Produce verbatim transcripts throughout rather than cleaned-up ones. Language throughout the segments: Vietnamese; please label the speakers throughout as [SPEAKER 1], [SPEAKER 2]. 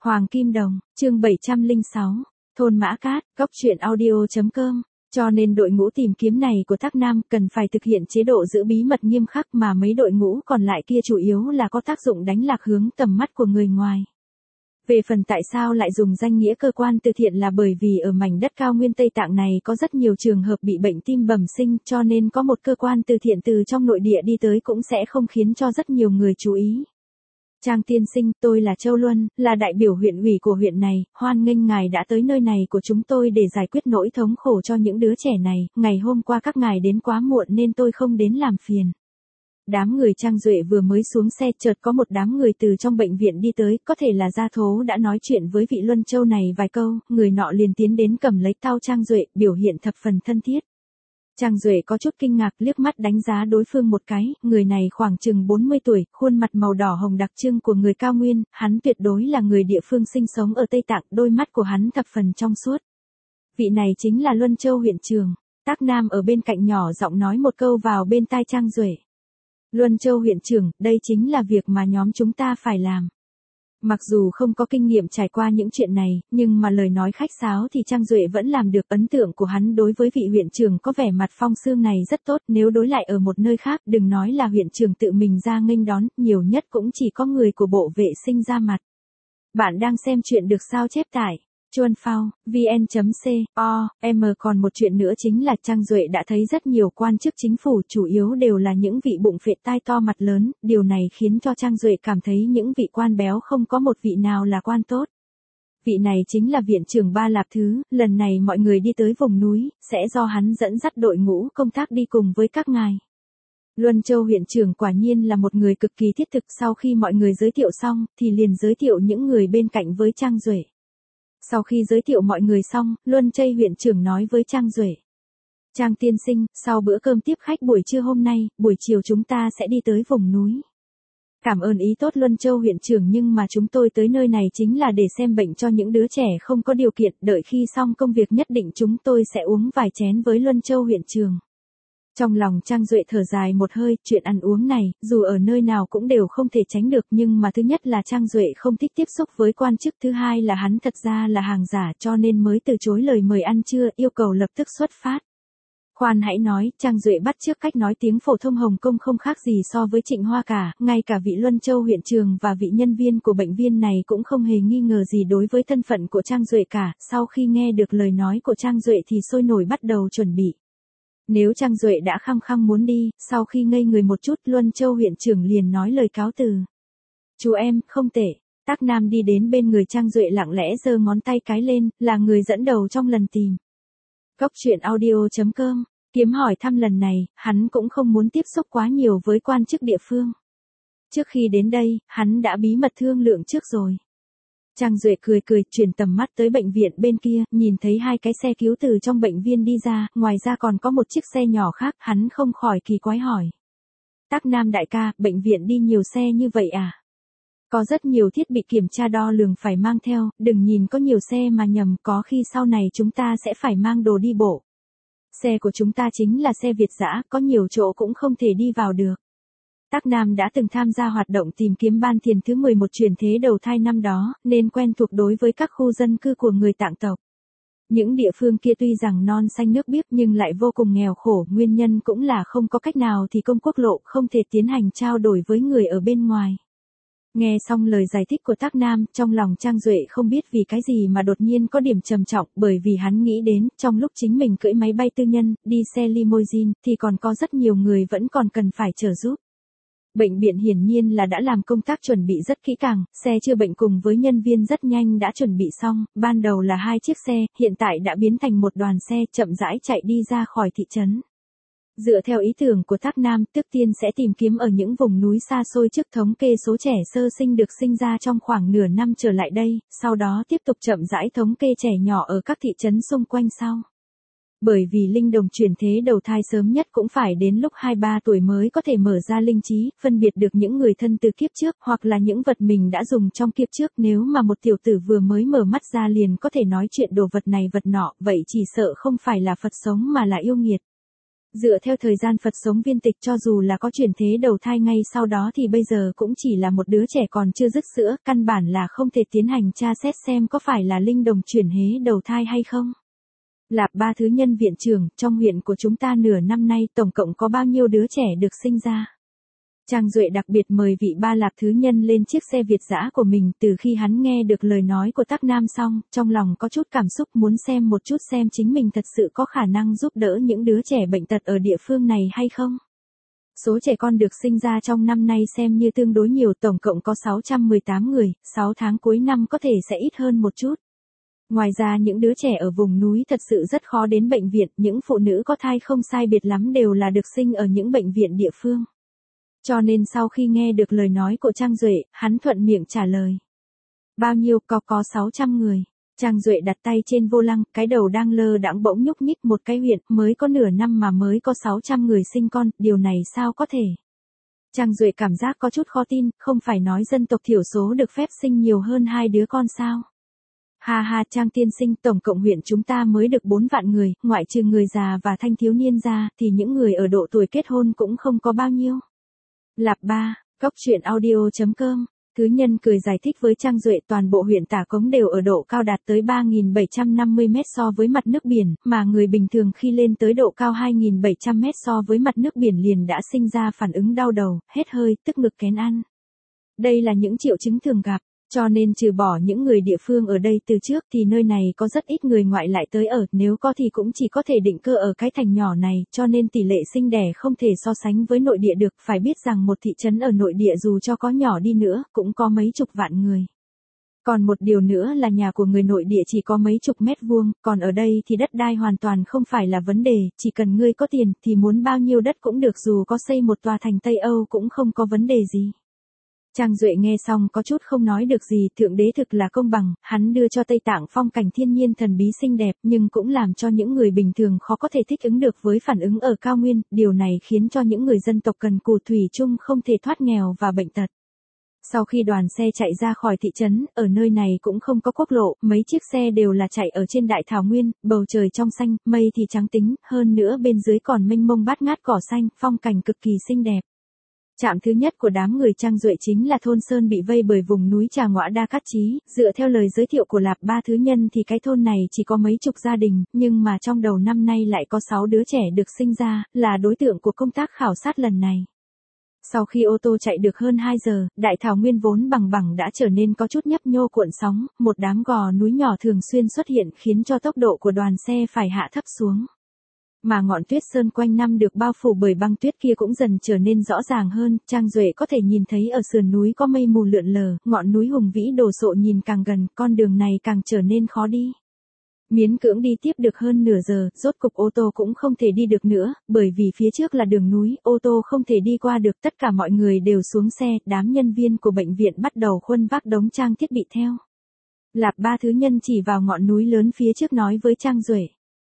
[SPEAKER 1] Hoàng Kim Đồng, chương bảy trăm lẻ sáu, thôn Mã Cát, góc truyện audio chấm com. Cho nên đội ngũ tìm kiếm này của Tắc Nam cần phải thực hiện chế độ giữ bí mật nghiêm khắc, mà mấy đội ngũ còn lại kia chủ yếu là có tác dụng đánh lạc hướng tầm mắt của người ngoài. Về phần tại sao lại dùng danh nghĩa cơ quan từ thiện là bởi vì ở mảnh đất cao nguyên Tây Tạng này có rất nhiều trường hợp bị bệnh tim bẩm sinh, cho nên có một cơ quan từ thiện từ trong nội địa đi tới cũng sẽ không khiến cho rất nhiều người chú ý. Trang tiên sinh, tôi là Châu Luân, là đại biểu huyện ủy của huyện này, hoan nghênh ngài đã tới nơi này của chúng tôi để giải quyết nỗi thống khổ cho những đứa trẻ này, ngày hôm qua các ngài đến quá muộn nên tôi không đến làm phiền. Đám người Trang Duệ vừa mới xuống xe chợt có một đám người từ trong bệnh viện đi tới, có thể là gia thố đã nói chuyện với vị Luân Châu này vài câu, người nọ liền tiến đến cầm lấy tao Trang Duệ, biểu hiện thập phần thân thiết. Trang Duệ có chút kinh ngạc liếc mắt đánh giá đối phương một cái, người này khoảng chừng bốn mươi tuổi, khuôn mặt màu đỏ hồng đặc trưng của người cao nguyên, hắn tuyệt đối là người địa phương sinh sống ở Tây Tạng, đôi mắt của hắn thập phần trong suốt. Vị này chính là Luân Châu huyện trưởng. Tắc Nam ở bên cạnh nhỏ giọng nói một câu vào bên tai Trang Duệ. Luân Châu huyện trưởng, đây chính là việc mà nhóm chúng ta phải làm. Mặc dù không có kinh nghiệm trải qua những chuyện này, nhưng mà lời nói khách sáo thì Trang Duệ vẫn làm được. Ấn tượng của hắn đối với vị huyện trưởng có vẻ mặt phong sương này rất tốt, nếu đối lại ở một nơi khác, đừng nói là huyện trưởng tự mình ra nghênh đón, nhiều nhất cũng chỉ có người của bộ vệ sinh ra mặt. Bạn đang xem chuyện được sao chép tải chuan phao, vn chấm com, còn một chuyện nữa chính là Trang Duệ đã thấy rất nhiều quan chức chính phủ chủ yếu đều là những vị bụng phệ tai to mặt lớn, điều này khiến cho Trang Duệ cảm thấy những vị quan béo không có một vị nào là quan tốt. Vị này chính là viện trưởng Ba Lạp Thứ, lần này mọi người đi tới vùng núi, sẽ do hắn dẫn dắt đội ngũ công tác đi cùng với các ngài. Luân Châu huyện trưởng quả nhiên là một người cực kỳ thiết thực, sau khi mọi người giới thiệu xong, thì liền giới thiệu những người bên cạnh với Trang Duệ. Sau khi giới thiệu mọi người xong, Luân Châu huyện trưởng nói với Trang Duệ. Trang tiên sinh, sau bữa cơm tiếp khách buổi trưa hôm nay, buổi chiều chúng ta sẽ đi tới vùng núi. Cảm ơn ý tốt Luân Châu huyện trưởng, nhưng mà chúng tôi tới nơi này chính là để xem bệnh cho những đứa trẻ không có điều kiện, đợi khi xong công việc nhất định chúng tôi sẽ uống vài chén với Luân Châu huyện trưởng. Trong lòng Trang Duệ thở dài một hơi, chuyện ăn uống này, dù ở nơi nào cũng đều không thể tránh được, nhưng mà thứ nhất là Trang Duệ không thích tiếp xúc với quan chức, thứ hai là hắn thật ra là hàng giả cho nên mới từ chối lời mời ăn trưa, yêu cầu lập tức xuất phát. Khoan hãy nói, Trang Duệ bắt chước cách nói tiếng phổ thông Hồng Kông không khác gì so với Trịnh Hoa cả, ngay cả vị Luân Châu huyện trưởng và vị nhân viên của bệnh viện này cũng không hề nghi ngờ gì đối với thân phận của Trang Duệ cả, sau khi nghe được lời nói của Trang Duệ thì sôi nổi bắt đầu chuẩn bị. Nếu Trang Duệ đã khăng khăng muốn đi, sau khi ngây người một chút, Luân Châu huyện trưởng liền nói lời cáo từ. Chú em, không tệ. Tắc Nam đi đến bên người Trang Duệ lặng lẽ giơ ngón tay cái lên, là người dẫn đầu trong lần tìm. Góc truyện audio chấm com, kiếm hỏi thăm lần này, hắn cũng không muốn tiếp xúc quá nhiều với quan chức địa phương. Trước khi đến đây, hắn đã bí mật thương lượng trước rồi. Trang Duệ cười cười, chuyển tầm mắt tới bệnh viện bên kia, nhìn thấy hai cái xe cứu từ trong bệnh viện đi ra, ngoài ra còn có một chiếc xe nhỏ khác, hắn không khỏi kỳ quái hỏi. Tắc Nam đại ca, bệnh viện đi nhiều xe như vậy à? Có rất nhiều thiết bị kiểm tra đo lường phải mang theo, đừng nhìn có nhiều xe mà nhầm, có khi sau này chúng ta sẽ phải mang đồ đi bộ. Xe của chúng ta chính là xe Việt dã, có nhiều chỗ cũng không thể đi vào được. Tắc Nam đã từng tham gia hoạt động tìm kiếm ban thiền thứ mười một chuyển thế đầu thai năm đó, nên quen thuộc đối với các khu dân cư của người Tạng tộc. Những địa phương kia tuy rằng non xanh nước biếc nhưng lại vô cùng nghèo khổ, nguyên nhân cũng là không có cách nào thì công quốc lộ, không thể tiến hành trao đổi với người ở bên ngoài. Nghe xong lời giải thích của Tắc Nam, trong lòng Trang Duệ không biết vì cái gì mà đột nhiên có điểm trầm trọng, bởi vì hắn nghĩ đến, trong lúc chính mình cưỡi máy bay tư nhân, đi xe limousine, thì còn có rất nhiều người vẫn còn cần phải trợ giúp. Bệnh viện hiển nhiên là đã làm công tác chuẩn bị rất kỹ càng, xe chữa bệnh cùng với nhân viên rất nhanh đã chuẩn bị xong, ban đầu là hai chiếc xe, hiện tại đã biến thành một đoàn xe chậm rãi chạy đi ra khỏi thị trấn. Dựa theo ý tưởng của Tắc Nam, trước tiên sẽ tìm kiếm ở những vùng núi xa xôi trước thống kê số trẻ sơ sinh được sinh ra trong khoảng nửa năm trở lại đây, sau đó tiếp tục chậm rãi thống kê trẻ nhỏ ở các thị trấn xung quanh sau. Bởi vì linh đồng chuyển thế đầu thai sớm nhất cũng phải đến lúc hai ba tuổi mới có thể mở ra linh trí, phân biệt được những người thân từ kiếp trước, hoặc là những vật mình đã dùng trong kiếp trước. Nếu mà một tiểu tử vừa mới mở mắt ra liền có thể nói chuyện đồ vật này vật nọ, vậy chỉ sợ không phải là Phật sống mà là yêu nghiệt. Dựa theo thời gian Phật sống viên tịch cho dù là có chuyển thế đầu thai ngay sau đó thì bây giờ cũng chỉ là một đứa trẻ còn chưa dứt sữa, căn bản là không thể tiến hành tra xét xem có phải là linh đồng chuyển hế đầu thai hay không. Lạp Ba Thứ Nhân viện trưởng, trong huyện của chúng ta nửa năm nay tổng cộng có bao nhiêu đứa trẻ được sinh ra? Trang Duệ đặc biệt mời vị Ba Lạp Thứ Nhân lên chiếc xe Việt dã của mình. Từ khi hắn nghe được lời nói của Tắc Nam xong, trong lòng có chút cảm xúc muốn xem một chút xem chính mình thật sự có khả năng giúp đỡ những đứa trẻ bệnh tật ở địa phương này hay không. Số trẻ con được sinh ra trong năm nay xem như tương đối nhiều, tổng cộng có sáu trăm mười tám người, sáu tháng cuối năm có thể sẽ ít hơn một chút. Ngoài ra những đứa trẻ ở vùng núi thật sự rất khó đến bệnh viện, những phụ nữ có thai không sai biệt lắm đều là được sinh ở những bệnh viện địa phương. Cho nên sau khi nghe được lời nói của Trang Duệ, hắn thuận miệng trả lời. Bao nhiêu? Có có sáu trăm người. Trang Duệ đặt tay trên vô lăng, cái đầu đang lơ đãng bỗng nhúc nhích một cái huyện, mới có nửa năm mà mới có sáu trăm người sinh con, điều này sao có thể? Trang Duệ cảm giác có chút khó tin, không phải nói dân tộc thiểu số được phép sinh nhiều hơn hai đứa con sao? Ha ha, Trang tiên sinh, tổng cộng huyện chúng ta mới được bốn vạn người, ngoại trừ người già và thanh thiếu niên ra, thì những người ở độ tuổi kết hôn cũng không có bao nhiêu. Lạp ba, Cóc Truyện Audio chấm com. Thứ Nhân cười giải thích với Trang Duệ toàn bộ huyện Tả Cống đều ở độ cao đạt tới ba nghìn bảy trăm năm mươi mét so với mặt nước biển, mà người bình thường khi lên tới độ cao hai nghìn bảy trăm mét so với mặt nước biển liền đã sinh ra phản ứng đau đầu, hết hơi, tức ngực kén ăn. Đây là những triệu chứng thường gặp. Cho nên trừ bỏ những người địa phương ở đây từ trước thì nơi này có rất ít người ngoại lại tới ở, nếu có thì cũng chỉ có thể định cư ở cái thành nhỏ này, cho nên tỷ lệ sinh đẻ không thể so sánh với nội địa được, phải biết rằng một thị trấn ở nội địa dù cho có nhỏ đi nữa, cũng có mấy chục vạn người. Còn một điều nữa là nhà của người nội địa chỉ có mấy chục mét vuông, còn ở đây thì đất đai hoàn toàn không phải là vấn đề, chỉ cần ngươi có tiền thì muốn bao nhiêu đất cũng được, dù có xây một tòa thành Tây Âu cũng không có vấn đề gì. Trang Duệ nghe xong có chút không nói được gì, Thượng Đế thực là công bằng, hắn đưa cho Tây Tạng phong cảnh thiên nhiên thần bí xinh đẹp nhưng cũng làm cho những người bình thường khó có thể thích ứng được với phản ứng ở cao nguyên, điều này khiến cho những người dân tộc cần cù thủy chung không thể thoát nghèo và bệnh tật. Sau khi đoàn xe chạy ra khỏi thị trấn, ở nơi này cũng không có quốc lộ, mấy chiếc xe đều là chạy ở trên đại thảo nguyên, bầu trời trong xanh, mây thì trắng tính, hơn nữa bên dưới còn mênh mông bát ngát cỏ xanh, phong cảnh cực kỳ xinh đẹp. Trạm thứ nhất của đám người Trang Duệ chính là thôn Sơn bị vây bởi vùng núi Trà Ngõa Đa Cát Chí, dựa theo lời giới thiệu của Lạp Ba Thứ Nhân thì cái thôn này chỉ có mấy chục gia đình, nhưng mà trong đầu năm nay lại có sáu đứa trẻ được sinh ra, là đối tượng của công tác khảo sát lần này. Sau khi ô tô chạy được hơn hai giờ, đại thảo nguyên vốn bằng bằng đã trở nên có chút nhấp nhô cuộn sóng, một đám gò núi nhỏ thường xuyên xuất hiện khiến cho tốc độ của đoàn xe phải hạ thấp xuống. Mà ngọn tuyết sơn quanh năm được bao phủ bởi băng tuyết kia cũng dần trở nên rõ ràng hơn, Trang Duệ có thể nhìn thấy ở sườn núi có mây mù lượn lờ, ngọn núi hùng vĩ đồ sộ nhìn càng gần, con đường này càng trở nên khó đi. Miễn cưỡng đi tiếp được hơn nửa giờ, rốt cục ô tô cũng không thể đi được nữa, bởi vì phía trước là đường núi, ô tô không thể đi qua được, tất cả mọi người đều xuống xe, đám nhân viên của bệnh viện bắt đầu khuân vác đống trang thiết bị theo. Lạp Ba Thứ Nhân chỉ vào ngọn núi lớn phía trước nói với Trang Duệ.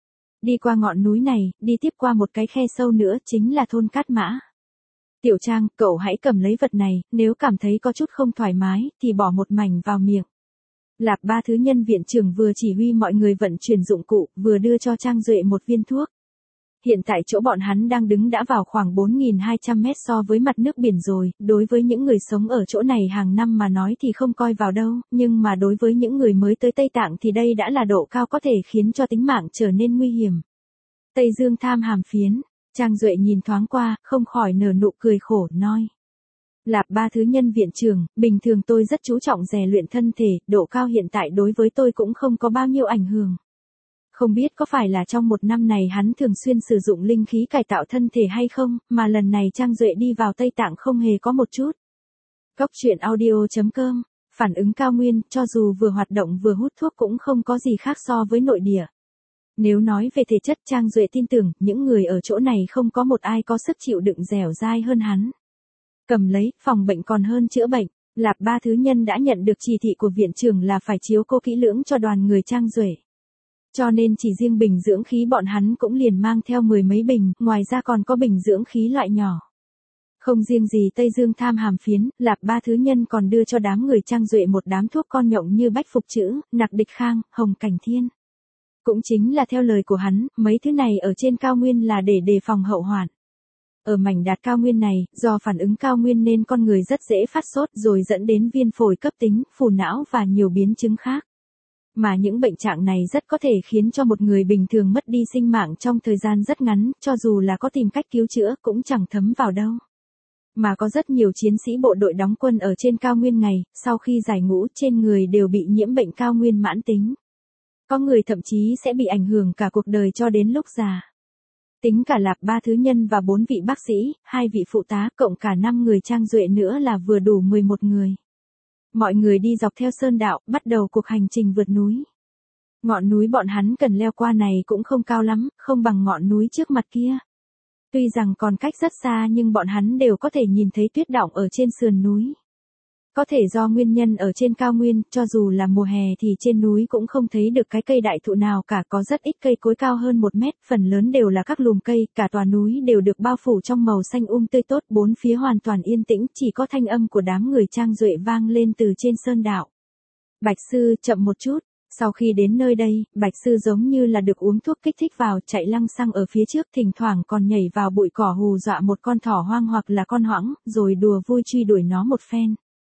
[SPEAKER 1] Đi qua ngọn núi này, đi tiếp qua một cái khe sâu nữa, chính là thôn Cát Mã. Tiểu Trang, cậu hãy cầm lấy vật này, nếu cảm thấy có chút không thoải mái, thì bỏ một mảnh vào miệng. Lạp Ba Thứ Nhân viện trưởng vừa chỉ huy mọi người vận chuyển dụng cụ, vừa đưa cho Trang Duệ một viên thuốc. Hiện tại chỗ bọn hắn đang đứng đã vào khoảng bốn nghìn hai trăm mét so với mặt nước biển rồi, đối với những người sống ở chỗ này hàng năm mà nói thì không coi vào đâu, nhưng mà đối với những người mới tới Tây Tạng thì đây đã là độ cao có thể khiến cho tính mạng trở nên nguy hiểm. Tây Dương Tham Hàm Phiến, Trang Duệ nhìn thoáng qua, không khỏi nở nụ cười khổ, nói. Lạp Ba Thứ Nhân viện trưởng, bình thường tôi rất chú trọng rèn luyện thân thể, độ cao hiện tại đối với tôi cũng không có bao nhiêu ảnh hưởng. Không biết có phải là trong một năm này hắn thường xuyên sử dụng linh khí cải tạo thân thể hay không, mà lần này Trang Duệ đi vào Tây Tạng không hề có một chút. Cóc Truyện Audio chấm com, phản ứng cao nguyên, cho dù vừa hoạt động vừa hút thuốc cũng không có gì khác so với nội địa. Nếu nói về thể chất, Trang Duệ tin tưởng, những người ở chỗ này không có một ai có sức chịu đựng dẻo dai hơn hắn. Cầm lấy, phòng bệnh còn hơn chữa bệnh, Lạp Ba Thứ Nhân đã nhận được chỉ thị của viện trưởng là phải chiếu cố kỹ lưỡng cho đoàn người Trang Duệ. Cho nên chỉ riêng bình dưỡng khí bọn hắn cũng liền mang theo mười mấy bình, ngoài ra còn có bình dưỡng khí loại nhỏ. Không riêng gì Tây Dương Tham Hàm Phiến, Lạp Ba Thứ Nhân còn đưa cho đám người Trang Duệ một đám thuốc con nhộng như Bách Phục Chữ, Nặc Địch Khang, Hồng Cảnh Thiên. Cũng chính là theo lời của hắn, mấy thứ này ở trên cao nguyên là để đề phòng hậu hoạn. Ở mảnh đạt cao nguyên này, do phản ứng cao nguyên nên con người rất dễ phát sốt rồi dẫn đến viêm phổi cấp tính, phù não và nhiều biến chứng khác. Mà những bệnh trạng này rất có thể khiến cho một người bình thường mất đi sinh mạng trong thời gian rất ngắn, cho dù là có tìm cách cứu chữa cũng chẳng thấm vào đâu. Mà có rất nhiều chiến sĩ bộ đội đóng quân ở trên cao nguyên ngày, sau khi giải ngũ trên người đều bị nhiễm bệnh cao nguyên mãn tính. Có người thậm chí sẽ bị ảnh hưởng cả cuộc đời cho đến lúc già. Tính cả Lạp Ba Thứ Nhân và bốn vị bác sĩ, hai vị phụ tá, cộng cả năm người Trang Duệ nữa là vừa đủ mười một người. Mọi người đi dọc theo sơn đạo, bắt đầu cuộc hành trình vượt núi. Ngọn núi bọn hắn cần leo qua này cũng không cao lắm, không bằng ngọn núi trước mặt kia. Tuy rằng còn cách rất xa nhưng bọn hắn đều có thể nhìn thấy tuyết đọng ở trên sườn núi. Có thể do nguyên nhân ở trên cao nguyên, cho dù là mùa hè thì trên núi cũng không thấy được cái cây đại thụ nào cả, có rất ít cây cối cao hơn một mét, phần lớn đều là các lùm cây, cả tòa núi đều được bao phủ trong màu xanh um tươi tốt, bốn phía hoàn toàn yên tĩnh, chỉ có thanh âm của đám người Trang Duệ vang lên từ trên sơn đạo. Bạch sư, chậm một chút. Sau khi đến nơi đây, Bạch sư giống như là được uống thuốc kích thích vào, chạy lăng xăng ở phía trước, thỉnh thoảng còn nhảy vào bụi cỏ hù dọa một con thỏ hoang hoặc là con hoãng, rồi đùa vui truy đuổi nó một phen.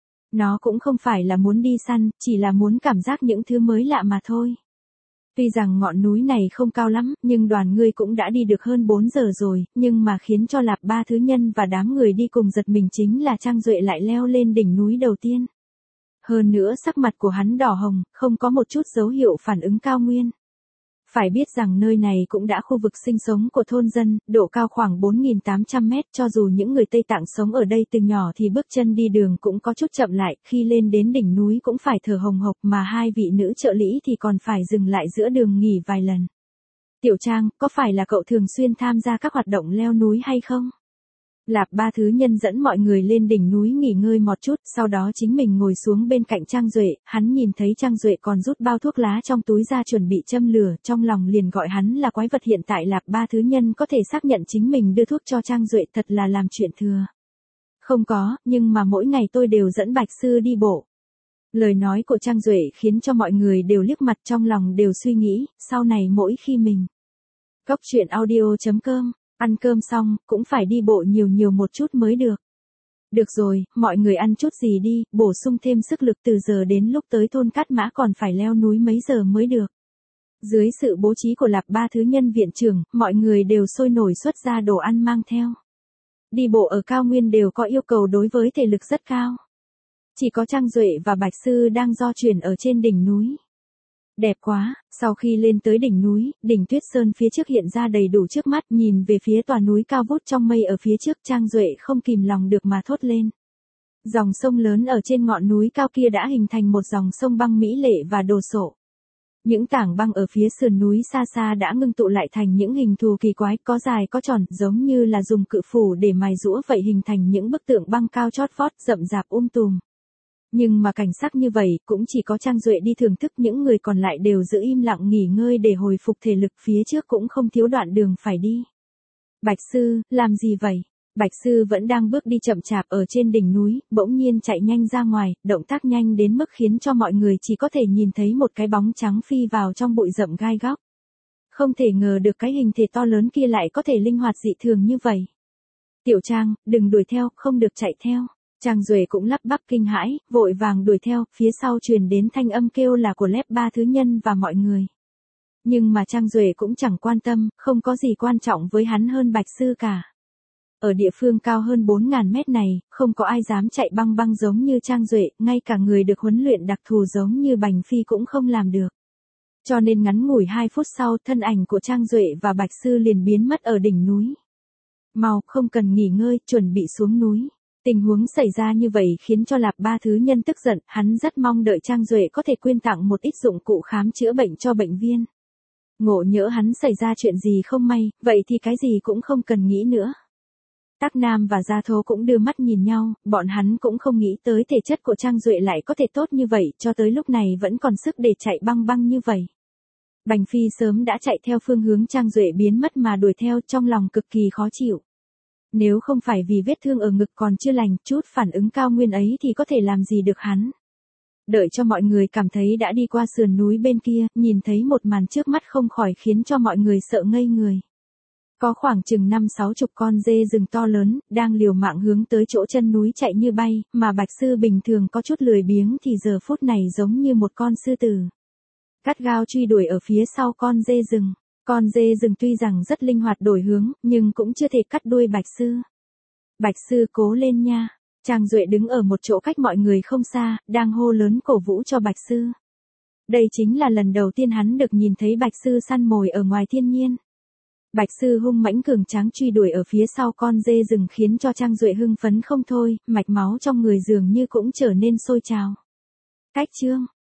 [SPEAKER 1] Nó cũng không phải là muốn đi săn, chỉ là muốn cảm giác những thứ mới lạ mà thôi. Tuy rằng ngọn núi này không cao lắm, nhưng đoàn ngươi cũng đã đi được hơn bốn giờ rồi, nhưng mà khiến cho Lạp Ba Thứ Nhân và đám người đi cùng giật mình chính là Trang Duệ lại leo lên đỉnh núi đầu tiên. Hơn nữa sắc mặt của hắn đỏ hồng, không có một chút dấu hiệu phản ứng cao nguyên. Phải biết rằng nơi này cũng đã khu vực sinh sống của thôn dân, độ cao khoảng bốn nghìn tám trăm mét, cho dù những người Tây Tạng sống ở đây từ nhỏ thì bước chân đi đường cũng có chút chậm lại, khi lên đến đỉnh núi cũng phải thở hồng hộc, mà hai vị nữ trợ lý thì còn phải dừng lại giữa đường nghỉ vài lần. Tiểu Trang, có phải là cậu thường xuyên tham gia các hoạt động leo núi hay không? Lạp Ba Thứ Nhân dẫn mọi người lên đỉnh núi nghỉ ngơi một chút, sau đó chính mình ngồi xuống bên cạnh Trang Duệ, hắn nhìn thấy Trang Duệ còn rút bao thuốc lá trong túi ra chuẩn bị châm lửa, trong lòng liền gọi hắn là quái vật. Hiện tại Lạp Ba Thứ Nhân có thể xác nhận chính mình đưa thuốc cho Trang Duệ thật là làm chuyện thừa. Không có, nhưng mà mỗi ngày tôi đều dẫn Bạch sư đi bộ. Lời nói của Trang Duệ khiến cho mọi người đều liếc mặt, trong lòng đều suy nghĩ, sau này mỗi khi mình Cốc truyện audio chấm com ăn cơm xong, cũng phải đi bộ nhiều nhiều một chút mới được. Được rồi, mọi người ăn chút gì đi, bổ sung thêm sức lực, từ giờ đến lúc tới thôn Cát Mã còn phải leo núi mấy giờ mới được. Dưới sự bố trí của Lạp Ba Thứ Nhân viện trưởng, mọi người đều sôi nổi xuất ra đồ ăn mang theo. Đi bộ ở cao nguyên đều có yêu cầu đối với thể lực rất cao. Chỉ có Trang Duệ và Bạch sư đang do chuyển ở trên đỉnh núi. Đẹp quá, sau khi lên tới đỉnh núi, đỉnh Tuyết Sơn phía trước hiện ra đầy đủ trước mắt, nhìn về phía tòa núi cao vút trong mây ở phía trước, Trang Duệ không kìm lòng được mà thốt lên. Dòng sông lớn ở trên ngọn núi cao kia đã hình thành một dòng sông băng mỹ lệ và đồ sộ. Những tảng băng ở phía sườn núi xa xa đã ngưng tụ lại thành những hình thù kỳ quái, có dài có tròn, giống như là dùng cự phủ để mài giũa vậy, hình thành những bức tượng băng cao chót vót, rậm rạp um tùm. Nhưng mà cảnh sắc như vậy, cũng chỉ có Trang Duệ đi thưởng thức, những người còn lại đều giữ im lặng nghỉ ngơi để hồi phục thể lực, phía trước cũng không thiếu đoạn đường phải đi. Bạch sư, làm gì vậy? Bạch sư vẫn đang bước đi chậm chạp ở trên đỉnh núi, bỗng nhiên chạy nhanh ra ngoài, động tác nhanh đến mức khiến cho mọi người chỉ có thể nhìn thấy một cái bóng trắng phi vào trong bụi rậm gai góc. Không thể ngờ được cái hình thể to lớn kia lại có thể linh hoạt dị thường như vậy. Tiểu Trang, đừng đuổi theo, không được chạy theo. Trang Duệ cũng lắp bắp kinh hãi, vội vàng đuổi theo, phía sau truyền đến thanh âm kêu là của Lạp Ba Thứ Nhân và mọi người. Nhưng mà Trang Duệ cũng chẳng quan tâm, không có gì quan trọng với hắn hơn Bạch sư cả. Ở địa phương cao hơn bốn nghìn mét này, không có ai dám chạy băng băng giống như Trang Duệ, ngay cả người được huấn luyện đặc thù giống như Bành Phi cũng không làm được. Cho nên ngắn ngủi hai phút sau, thân ảnh của Trang Duệ và Bạch sư liền biến mất ở đỉnh núi. Mau, không cần nghỉ ngơi, chuẩn bị xuống núi. Tình huống xảy ra như vậy khiến cho Lạp Ba Thứ Nhân tức giận, hắn rất mong đợi Trang Duệ có thể quyên tặng một ít dụng cụ khám chữa bệnh cho bệnh viên. Ngộ nhỡ hắn xảy ra chuyện gì không may, vậy thì cái gì cũng không cần nghĩ nữa. Tắc Nam và Gia Thố cũng đưa mắt nhìn nhau, bọn hắn cũng không nghĩ tới thể chất của Trang Duệ lại có thể tốt như vậy, cho tới lúc này vẫn còn sức để chạy băng băng như vậy. Bành Phi sớm đã chạy theo phương hướng Trang Duệ biến mất mà đuổi theo, trong lòng cực kỳ khó chịu. Nếu không phải vì vết thương ở ngực còn chưa lành, chút phản ứng cao nguyên ấy thì có thể làm gì được hắn. Đợi cho mọi người cảm thấy đã đi qua sườn núi bên kia, nhìn thấy một màn trước mắt không khỏi khiến cho mọi người sợ ngây người. Có khoảng chừng năm sáu chục con dê rừng to lớn, đang liều mạng hướng tới chỗ chân núi chạy như bay, mà Bạch Sư bình thường có chút lười biếng thì giờ phút này giống như một con sư tử. Cắt gao truy đuổi ở phía sau con dê rừng. Con dê rừng tuy rằng rất linh hoạt đổi hướng, nhưng cũng chưa thể cắt đuôi Bạch Sư. Bạch Sư cố lên nha. Trang Duệ đứng ở một chỗ cách mọi người không xa, đang hô lớn cổ vũ cho Bạch Sư. Đây chính là lần đầu tiên hắn được nhìn thấy Bạch Sư săn mồi ở ngoài thiên nhiên. Bạch Sư hung mãnh cường tráng truy đuổi ở phía sau con dê rừng khiến cho Trang Duệ hưng phấn không thôi, mạch máu trong người dường như cũng trở nên sôi trào. Cách chương